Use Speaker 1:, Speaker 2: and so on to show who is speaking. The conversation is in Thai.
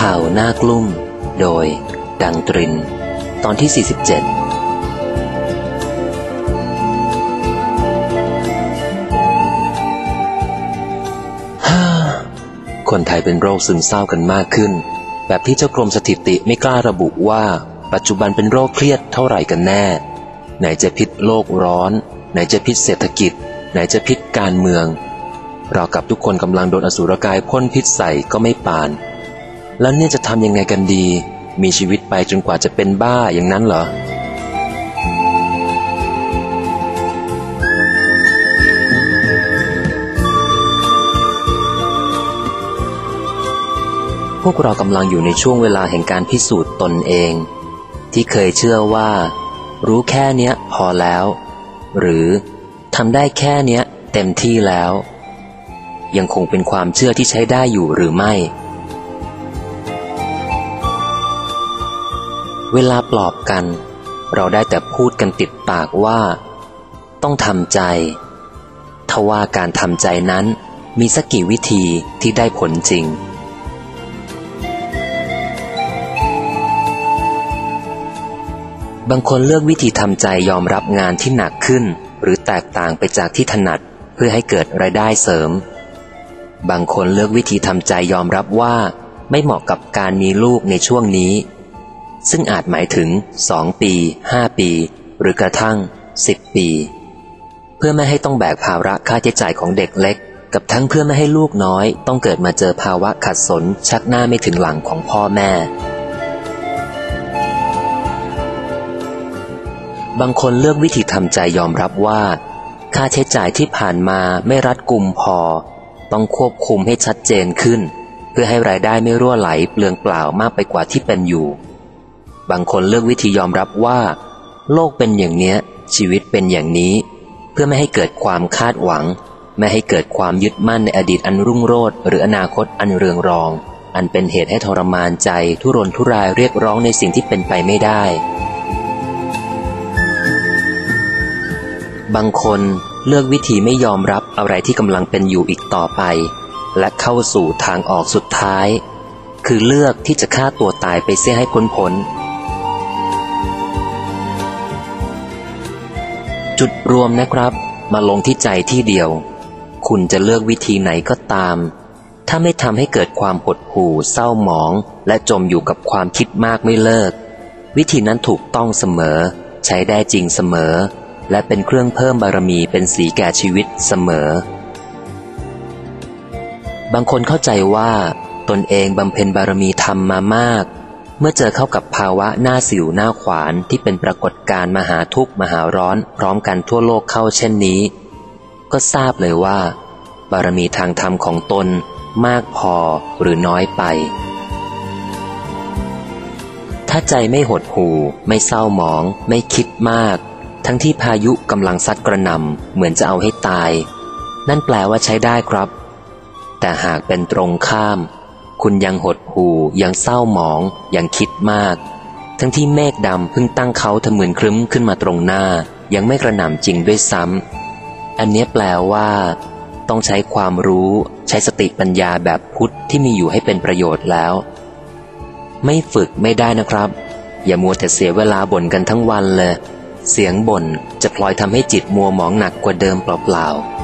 Speaker 1: ข่าวหน้ากลุ่มโดยดังตรินตอนที่47คนไทยเป็นโรคซึมเศร้ากันมากขึ้นแบบที่เจ้ากรมสถิติไม่กล้าระบุว่าปัจจุบันเป็นโรคเครียดเท่าไหร่กันแน่ไหนจะพิษโลกร้อนไหนจะพิษเศรษฐกิจไหนจะพิษการเมืองเรากับทุกคนกำลังโดนอสุรกายพ่นพิษใส่ก็ไม่ปานแล้วเนี่ยจะทำยังไงกันดีมีชีวิตไปจนกว่าจะเป็นบ้าอย่างนั้นเหรอพวกเรากำลังอยู่ในช่วงเวลาแห่งการพิสูจน์ตนเองที่เคยเชื่อว่ารู้แค่เนี้ยพอแล้วหรือทำได้แค่เนี้ยเต็มที่แล้วยังคงเป็นความเชื่อที่ใช้ได้อยู่หรือไม่เวลาปลอบกันเราได้แต่พูดกันติดปากว่าต้องทำใจทว่าการทำใจนั้นมีสักกี่วิธีที่ได้ผลจริงบางคนเลือกวิธีทำใจยอมรับงานที่หนักขึ้นหรือแตกต่างไปจากที่ถนัดเพื่อให้เกิดรายได้เสริมบางคนเลือกวิธีทำใจยอมรับว่าไม่เหมาะกับการมีลูกในช่วงนี้ซึ่งอาจหมายถึง2 ปี5 ปีหรือกระทั่ง10 ปีเพื่อไม่ให้ต้องแบกภาระค่าใช้จ่ายของเด็กเล็กกับทั้งเพื่อไม่ให้ลูกน้อยต้องเกิดมาเจอภาวะขัดสนชักหน้าไม่ถึงหลังของพ่อแม่บางคนเลือกวิธีทำใจยอมรับว่าค่าใช้จ่ายที่ผ่านมาไม่รัดกุมพอต้องควบคุมให้ชัดเจนขึ้นเพื่อให้รายได้ไม่รั่วไหลเปลืองเปล่ามากไปกว่าที่เป็นอยู่บางคนเลือกวิธียอมรับว่าโลกเป็นอย่างเนี้ยชีวิตเป็นอย่างนี้เพื่อไม่ให้เกิดความคาดหวังไม่ให้เกิดความยึดมั่นในอดีตอันรุ่งโรจน์หรืออนาคตอันเรืองรองอันเป็นเหตุให้ทรมานใจทุรนทุรายเรียกร้องในสิ่งที่เป็นไปไม่ได้บางคนเลือกวิธีไม่ยอมรับอะไรที่กำลังเป็นอยู่อีกต่อไปและเข้าสู่ทางออกสุดท้ายคือเลือกที่จะฆ่าตัวตายไปเสียให้พ้นจุดรวมนะครับมาลงที่ใจที่เดียวคุณจะเลือกวิธีไหนก็ตามถ้าไม่ทำให้เกิดความหดหู่เศร้าหมองและจมอยู่กับความคิดมากไม่เลิกวิธีนั้นถูกต้องเสมอใช้ได้จริงเสมอและเป็นเครื่องเพิ่มบารมีเป็นสีแก่ชีวิตเสมอบางคนเข้าใจว่าตนเองบำเพ็ญบารมีธรรมมามากเมื่อเจอเข้ากับภาวะหน้าสิวหน้าขวานที่เป็นปรากฏการณ์มหาทุกข์มหาร้อนพร้อมกันทั่วโลกเข้าเช่นนี้ก็ทราบเลยว่าบารมีทางธรรมของตนมากพอหรือน้อยไปถ้าใจไม่หดหู่ไม่เศร้าหมองไม่คิดมากทั้งที่พายุกำลังซัดกระหน่ำเหมือนจะเอาให้ตายนั่นแปลว่าใช้ได้ครับแต่หากเป็นตรงข้ามคุณยังหดหู่ยังเศร้าหมองยังคิดมากทั้งที่เมฆดำเพิ่งตั้งเขาทะมึนครึ้มขึ้นมาตรงหน้ายังไม่กระหน่ำจริงด้วยซ้ำอันนี้แปลว่าต้องใช้ความรู้ใช้สติปัญญาแบบพุทธที่มีอยู่ให้เป็นประโยชน์แล้วไม่ฝึกไม่ได้นะครับอย่ามัวแต่เสียเวลาบ่นกันทั้งวันเลยเสียงบ่นจะพลอยทำให้จิตมัวหมองหนักกว่าเดิมเปล่าๆ